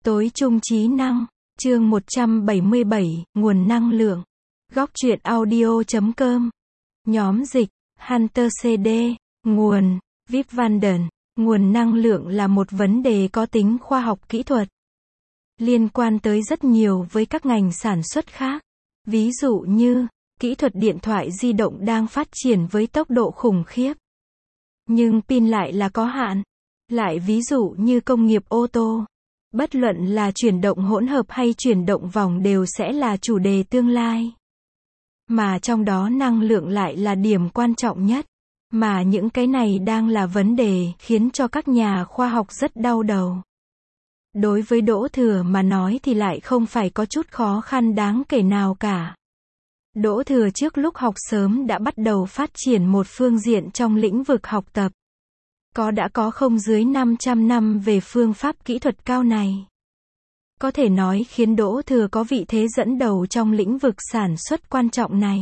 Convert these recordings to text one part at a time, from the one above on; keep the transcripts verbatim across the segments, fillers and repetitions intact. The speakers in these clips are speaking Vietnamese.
Tối trung trí năng, chương một trăm bảy mươi bảy, nguồn năng lượng. Góc truyện audio chấm com. Nhóm dịch, Hunter xê đê, nguồn, Vip Vanden. Nguồn năng lượng là một vấn đề có tính khoa học kỹ thuật, liên quan tới rất nhiều với các ngành sản xuất khác. Ví dụ như, kỹ thuật điện thoại di động đang phát triển với tốc độ khủng khiếp. Nhưng pin lại là có hạn. Lại ví dụ như công nghiệp ô tô. Bất luận là chuyển động hỗn hợp hay chuyển động vòng đều sẽ là chủ đề tương lai. Mà trong đó năng lượng lại là điểm quan trọng nhất. Mà những cái này đang là vấn đề khiến cho các nhà khoa học rất đau đầu. Đối với Đỗ Thừa mà nói thì lại không phải có chút khó khăn đáng kể nào cả. Đỗ Thừa trước lúc học sớm đã bắt đầu phát triển một phương diện trong lĩnh vực học tập. Có đã có không dưới năm trăm năm về phương pháp kỹ thuật cao này. Có thể nói khiến Đỗ Thừa có vị thế dẫn đầu trong lĩnh vực sản xuất quan trọng này.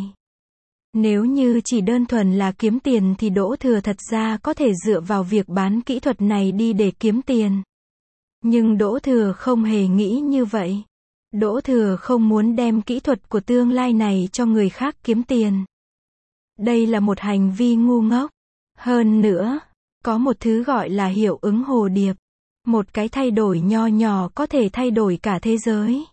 Nếu như chỉ đơn thuần là kiếm tiền thì Đỗ Thừa thật ra có thể dựa vào việc bán kỹ thuật này đi để kiếm tiền. Nhưng Đỗ Thừa không hề nghĩ như vậy. Đỗ Thừa không muốn đem kỹ thuật của tương lai này cho người khác kiếm tiền. Đây là một hành vi ngu ngốc. Hơn nữa, có một thứ gọi là hiệu ứng hồ điệp. Một cái thay đổi nho nhỏ có thể thay đổi cả thế giới.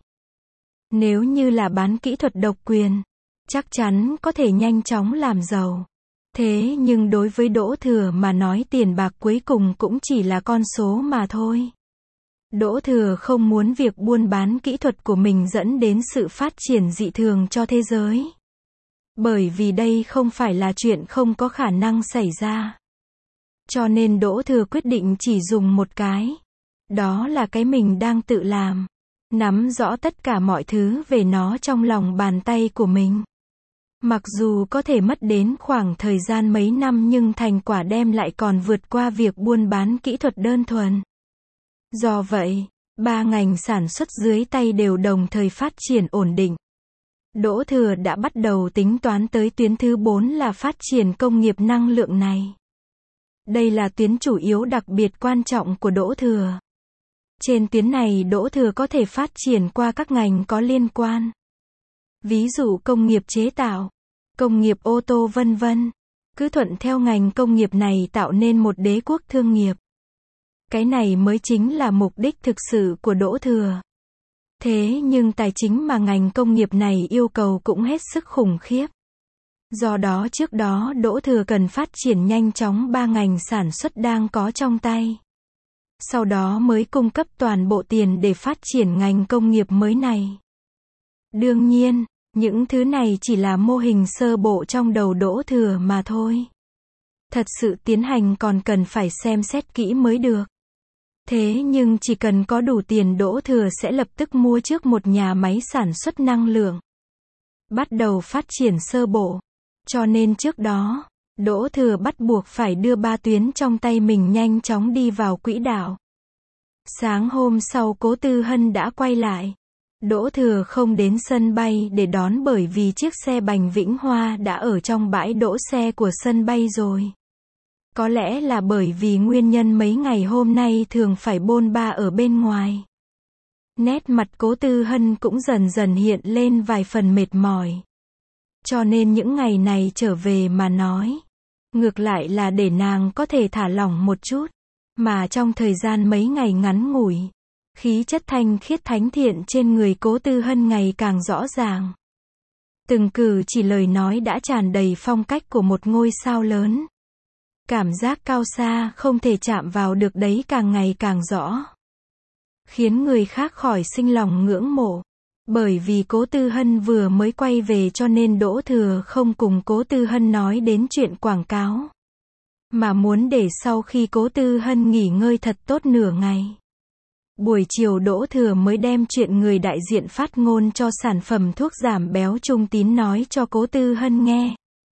Nếu như là bán kỹ thuật độc quyền, chắc chắn có thể nhanh chóng làm giàu. Thế nhưng đối với Đỗ Thừa mà nói tiền bạc cuối cùng cũng chỉ là con số mà thôi. Đỗ Thừa không muốn việc buôn bán kỹ thuật của mình dẫn đến sự phát triển dị thường cho thế giới. Bởi vì đây không phải là chuyện không có khả năng xảy ra. Cho nên Đỗ Thừa quyết định chỉ dùng một cái. Đó là cái mình đang tự làm. Nắm rõ tất cả mọi thứ về nó trong lòng bàn tay của mình. Mặc dù có thể mất đến khoảng thời gian mấy năm nhưng thành quả đem lại còn vượt qua việc buôn bán kỹ thuật đơn thuần. Do vậy, ba ngành sản xuất dưới tay đều đồng thời phát triển ổn định. Đỗ Thừa đã bắt đầu tính toán tới tuyến thứ bốn là phát triển công nghiệp năng lượng này. Đây là tuyến chủ yếu đặc biệt quan trọng của Đỗ Thừa. Trên tuyến này Đỗ Thừa có thể phát triển qua các ngành có liên quan. Ví dụ công nghiệp chế tạo, công nghiệp ô tô vân vân. Cứ thuận theo ngành công nghiệp này tạo nên một đế quốc thương nghiệp. Cái này mới chính là mục đích thực sự của Đỗ Thừa. Thế nhưng tài chính mà ngành công nghiệp này yêu cầu cũng hết sức khủng khiếp. Do đó trước đó Đỗ Thừa cần phát triển nhanh chóng ba ngành sản xuất đang có trong tay. Sau đó mới cung cấp toàn bộ tiền để phát triển ngành công nghiệp mới này. Đương nhiên, những thứ này chỉ là mô hình sơ bộ trong đầu Đỗ Thừa mà thôi. Thật sự tiến hành còn cần phải xem xét kỹ mới được. Thế nhưng chỉ cần có đủ tiền Đỗ Thừa sẽ lập tức mua trước một nhà máy sản xuất năng lượng. Bắt đầu phát triển sơ bộ. Cho nên trước đó, Đỗ Thừa bắt buộc phải đưa ba tuyến trong tay mình nhanh chóng đi vào quỹ đạo. Sáng hôm sau Cố Tư Hân đã quay lại. Đỗ Thừa không đến sân bay để đón bởi vì chiếc xe Bành Vĩnh Hoa đã ở trong bãi đỗ xe của sân bay rồi. Có lẽ là bởi vì nguyên nhân mấy ngày hôm nay thường phải bôn ba ở bên ngoài. Nét mặt Cố Tư Hân cũng dần dần hiện lên vài phần mệt mỏi. Cho nên những ngày này trở về mà nói. Ngược lại là để nàng có thể thả lỏng một chút. Mà trong thời gian mấy ngày ngắn ngủi, khí chất thanh khiết thánh thiện trên người Cố Tư Hân ngày càng rõ ràng. Từng cử chỉ lời nói đã tràn đầy phong cách của một ngôi sao lớn. Cảm giác cao xa không thể chạm vào được đấy càng ngày càng rõ. Khiến người khác khỏi sinh lòng ngưỡng mộ. Bởi vì Cố Tư Hân vừa mới quay về cho nên Đỗ Thừa không cùng Cố Tư Hân nói đến chuyện quảng cáo. Mà muốn để sau khi Cố Tư Hân nghỉ ngơi thật tốt nửa ngày. Buổi chiều Đỗ Thừa mới đem chuyện người đại diện phát ngôn cho sản phẩm thuốc giảm béo Trung Tín nói cho Cố Tư Hân nghe.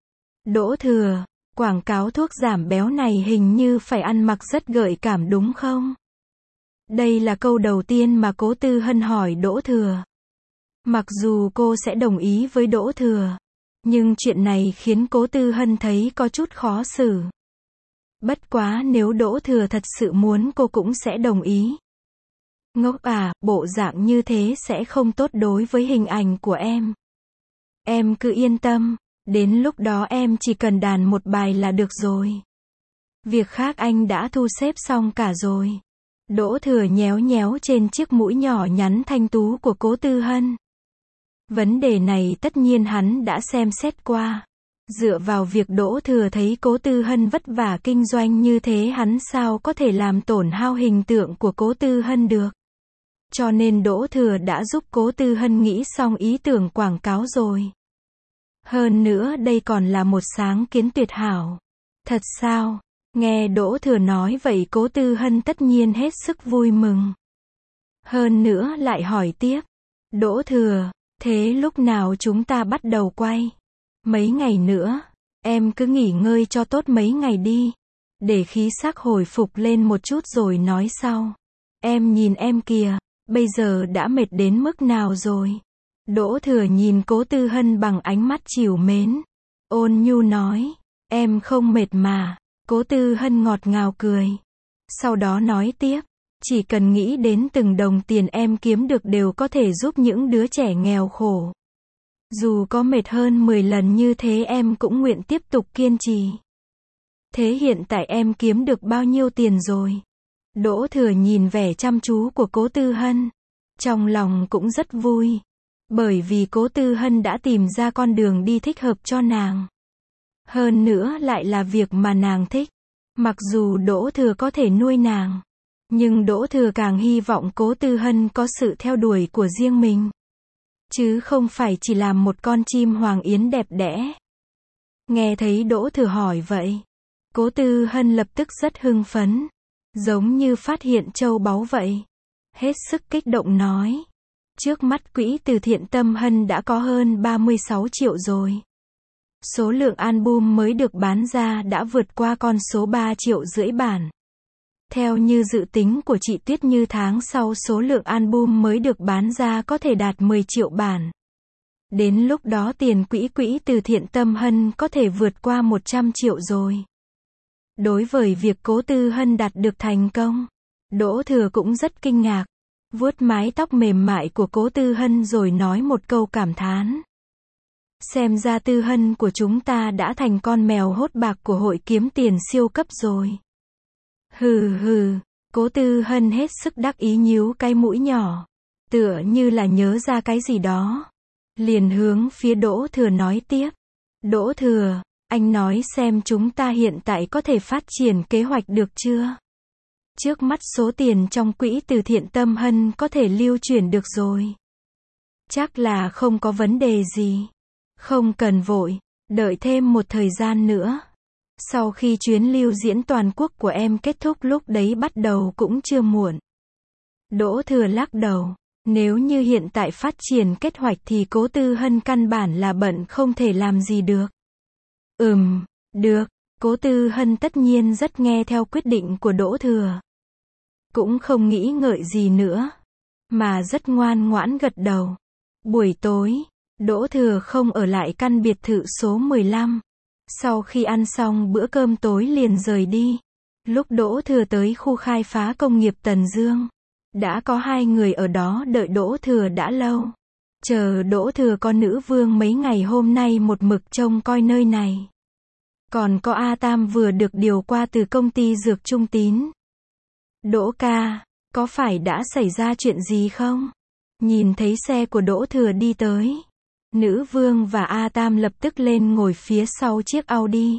Đỗ Thừa, quảng cáo thuốc giảm béo này hình như phải ăn mặc rất gợi cảm đúng không? Đây là câu đầu tiên mà Cố Tư Hân hỏi Đỗ Thừa. Mặc dù cô sẽ đồng ý với Đỗ Thừa, nhưng chuyện này khiến Cố Tư Hân thấy có chút khó xử. Bất quá nếu Đỗ Thừa thật sự muốn cô cũng sẽ đồng ý. Ngốc à, bộ dạng như thế sẽ không tốt đối với hình ảnh của em. Em cứ yên tâm, đến lúc đó em chỉ cần đàn một bài là được rồi. Việc khác anh đã thu xếp xong cả rồi. Đỗ Thừa nhéo nhéo trên chiếc mũi nhỏ nhắn thanh tú của Cố Tư Hân. Vấn đề này tất nhiên hắn đã xem xét qua. Dựa vào việc Đỗ Thừa thấy Cố Tư Hân vất vả kinh doanh như thế, hắn sao có thể làm tổn hao hình tượng của Cố Tư Hân được. Cho nên Đỗ Thừa đã giúp Cố Tư Hân nghĩ xong ý tưởng quảng cáo rồi. Hơn nữa đây còn là một sáng kiến tuyệt hảo. Thật sao? Nghe Đỗ Thừa nói vậy Cố Tư Hân tất nhiên hết sức vui mừng. Hơn nữa lại hỏi tiếp. Đỗ Thừa, thế lúc nào chúng ta bắt đầu quay? Mấy ngày nữa, em cứ nghỉ ngơi cho tốt mấy ngày đi. Để khí sắc hồi phục lên một chút rồi nói sau. Em nhìn em kìa, bây giờ đã mệt đến mức nào rồi? Đỗ Thừa nhìn Cố Tư Hân bằng ánh mắt trìu mến. Ôn nhu nói, em không mệt mà. Cố Tư Hân ngọt ngào cười. Sau đó nói tiếp, chỉ cần nghĩ đến từng đồng tiền em kiếm được đều có thể giúp những đứa trẻ nghèo khổ. Dù có mệt hơn mười lần như thế em cũng nguyện tiếp tục kiên trì. Thế hiện tại em kiếm được bao nhiêu tiền rồi? Đỗ Thừa nhìn vẻ chăm chú của Cố Tư Hân. Trong lòng cũng rất vui. Bởi vì Cố Tư Hân đã tìm ra con đường đi thích hợp cho nàng. Hơn nữa lại là việc mà nàng thích. Mặc dù Đỗ Thừa có thể nuôi nàng, nhưng Đỗ Thừa càng hy vọng Cố Tư Hân có sự theo đuổi của riêng mình. Chứ không phải chỉ làm một con chim hoàng yến đẹp đẽ. Nghe thấy Đỗ Thừa hỏi vậy, Cố Tư Hân lập tức rất hưng phấn. Giống như phát hiện châu báu vậy. Hết sức kích động nói. Trước mắt quỹ từ thiện Tâm Hân đã có hơn ba mươi sáu triệu rồi. Số lượng album mới được bán ra đã vượt qua con số ba triệu rưỡi bản. Theo như dự tính của chị Tuyết Như tháng sau số lượng album mới được bán ra có thể đạt mười triệu bản. Đến lúc đó tiền quỹ quỹ từ thiện Tâm Hân có thể vượt qua một trăm triệu rồi. Đối với việc Cố Tư Hân đạt được thành công, Đỗ Thừa cũng rất kinh ngạc. Vuốt mái tóc mềm mại của Cố Tư Hân rồi nói một câu cảm thán. Xem ra Tư Hân của chúng ta đã thành con mèo hốt bạc của hội kiếm tiền siêu cấp rồi. Hừ hừ, Cố Tư Hân hết sức đắc ý nhíu cái mũi nhỏ. Tựa như là nhớ ra cái gì đó. Liền hướng phía Đỗ Thừa nói tiếp. Đỗ Thừa, anh nói xem chúng ta hiện tại có thể phát triển kế hoạch được chưa? Trước mắt số tiền trong quỹ từ thiện Tâm Hân có thể lưu chuyển được rồi. Chắc là không có vấn đề gì. Không cần vội, đợi thêm một thời gian nữa. Sau khi chuyến lưu diễn toàn quốc của em kết thúc lúc đấy bắt đầu cũng chưa muộn. Đỗ Thừa lắc đầu. Nếu như hiện tại phát triển kế hoạch thì Cố Tư Hân căn bản là bận không thể làm gì được. Ừm, được. Cố Tư Hân tất nhiên rất nghe theo quyết định của Đỗ Thừa. Cũng không nghĩ ngợi gì nữa. Mà rất ngoan ngoãn gật đầu. Buổi tối, Đỗ Thừa không ở lại căn biệt thự số mười lăm. Sau khi ăn xong bữa cơm tối liền rời đi. Lúc Đỗ Thừa tới khu khai phá công nghiệp Tần Dương, đã có hai người ở đó đợi Đỗ Thừa đã lâu. Chờ Đỗ Thừa con nữ vương mấy ngày hôm nay một mực trông coi nơi này. Còn có A Tam vừa được điều qua từ công ty Dược Trung Tín. Đỗ ca, có phải đã xảy ra chuyện gì không? Nhìn thấy xe của Đỗ Thừa đi tới, nữ vương và A Tam lập tức lên ngồi phía sau chiếc Audi.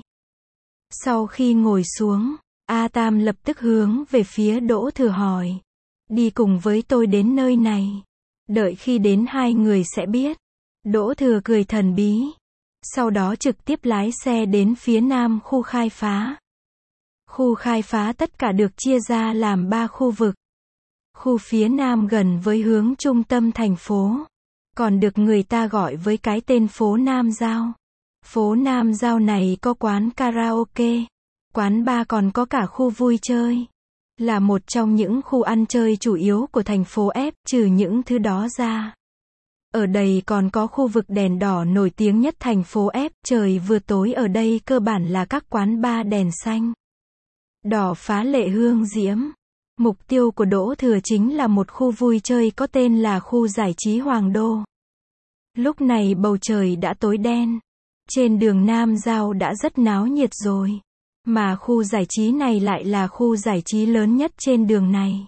Sau khi ngồi xuống, A Tam lập tức hướng về phía Đỗ Thừa hỏi. Đi cùng với tôi đến nơi này. Đợi khi đến hai người sẽ biết. Đỗ Thừa cười thần bí. Sau đó trực tiếp lái xe đến phía nam khu khai phá. Khu khai phá tất cả được chia ra làm ba khu vực. Khu phía nam gần với hướng trung tâm thành phố. Còn được người ta gọi với cái tên phố Nam Giao. Phố Nam Giao này có quán karaoke, quán bar còn có cả khu vui chơi. Là một trong những khu ăn chơi chủ yếu của thành phố F, trừ những thứ đó ra. Ở đây còn có khu vực đèn đỏ nổi tiếng nhất thành phố F, trời vừa tối ở đây cơ bản là các quán bar đèn xanh. Đỏ phá lệ hương diễm. Mục tiêu của Đỗ Thừa chính là một khu vui chơi có tên là khu giải trí Hoàng Đô. Lúc này bầu trời đã tối đen. Trên đường Nam Giao đã rất náo nhiệt rồi. Mà khu giải trí này lại là khu giải trí lớn nhất trên đường này.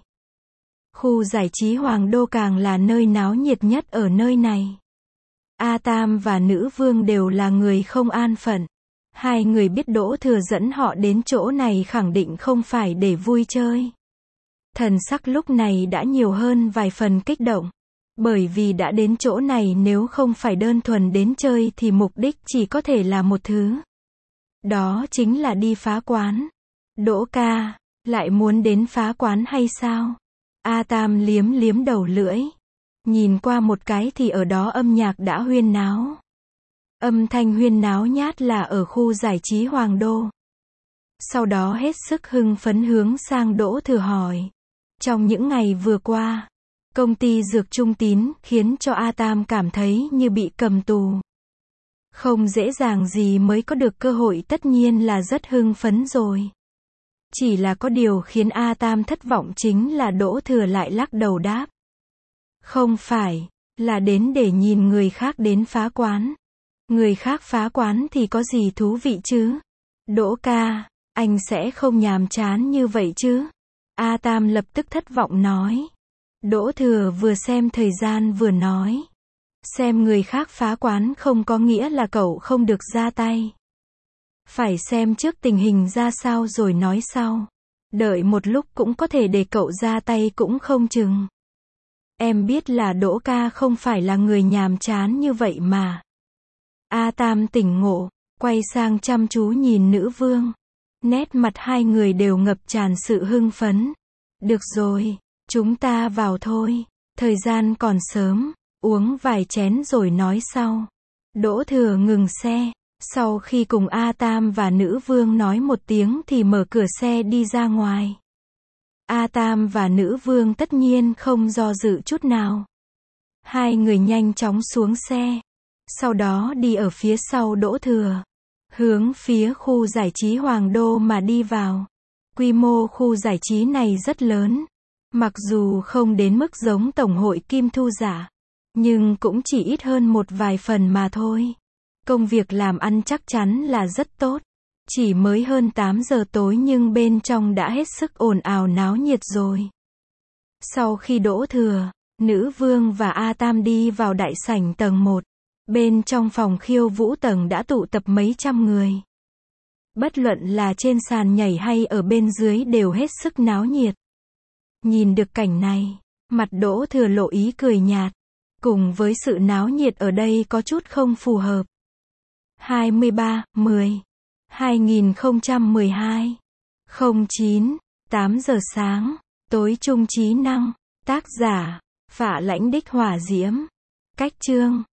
Khu giải trí Hoàng Đô càng là nơi náo nhiệt nhất ở nơi này. A Tam và Nữ Vương đều là người không an phận. Hai người biết Đỗ Thừa dẫn họ đến chỗ này khẳng định không phải để vui chơi. Thần sắc lúc này đã nhiều hơn vài phần kích động. Bởi vì đã đến chỗ này nếu không phải đơn thuần đến chơi thì mục đích chỉ có thể là một thứ. Đó chính là đi phá quán. Đỗ ca, lại muốn đến phá quán hay sao? A Tam liếm liếm đầu lưỡi. Nhìn qua một cái thì ở đó âm nhạc đã huyên náo. Âm thanh huyên náo nhát là ở khu giải trí Hoàng Đô. Sau đó hết sức hưng phấn hướng sang Đỗ Thừa hỏi. Trong những ngày vừa qua, công ty Dược Trung Tín khiến cho A Tam cảm thấy như bị cầm tù. Không dễ dàng gì mới có được cơ hội, tất nhiên là rất hưng phấn rồi. Chỉ là có điều khiến A Tam thất vọng chính là Đỗ Thừa lại lắc đầu đáp. Không phải, là đến để nhìn người khác đến phá quán. Người khác phá quán thì có gì thú vị chứ? Đỗ ca, anh sẽ không nhàm chán như vậy chứ? A Tam lập tức thất vọng nói. Đỗ Thừa vừa xem thời gian vừa nói. Xem người khác phá quán không có nghĩa là cậu không được ra tay. Phải xem trước tình hình ra sao rồi nói sau. Đợi một lúc cũng có thể để cậu ra tay cũng không chừng. Em biết là Đỗ ca không phải là người nhàm chán như vậy mà. A Tam tỉnh ngộ, quay sang chăm chú nhìn Nữ Vương. Nét mặt hai người đều ngập tràn sự hưng phấn. Được rồi, chúng ta vào thôi. Thời gian còn sớm, uống vài chén rồi nói sau. Đỗ Thừa ngừng xe. Sau khi cùng A Tam và Nữ Vương nói một tiếng thì mở cửa xe đi ra ngoài. A Tam và Nữ Vương tất nhiên không do dự chút nào. Hai người nhanh chóng xuống xe. Sau đó đi ở phía sau Đỗ Thừa. Hướng phía khu giải trí Hoàng Đô mà đi vào. Quy mô khu giải trí này rất lớn. Mặc dù không đến mức giống Tổng hội Kim Thu Giả. Nhưng cũng chỉ ít hơn một vài phần mà thôi. Công việc làm ăn chắc chắn là rất tốt. Chỉ mới hơn tám giờ tối nhưng bên trong đã hết sức ồn ào náo nhiệt rồi. Sau khi Đỗ Thừa, Nữ Vương và A Tam đi vào đại sảnh tầng một. Bên trong phòng khiêu vũ tầng đã tụ tập mấy trăm người. Bất luận là trên sàn nhảy hay ở bên dưới đều hết sức náo nhiệt. Nhìn được cảnh này, mặt Đỗ Thừa lộ ý cười nhạt. Cùng với sự náo nhiệt ở đây có chút không phù hợp. hai mươi ba, mười, hai nghìn không trăm mười hai, không chín, tám giờ sáng, tối trung trí năng, tác giả, Phạ Lãnh Đích Hỏa Diễm, cách chương.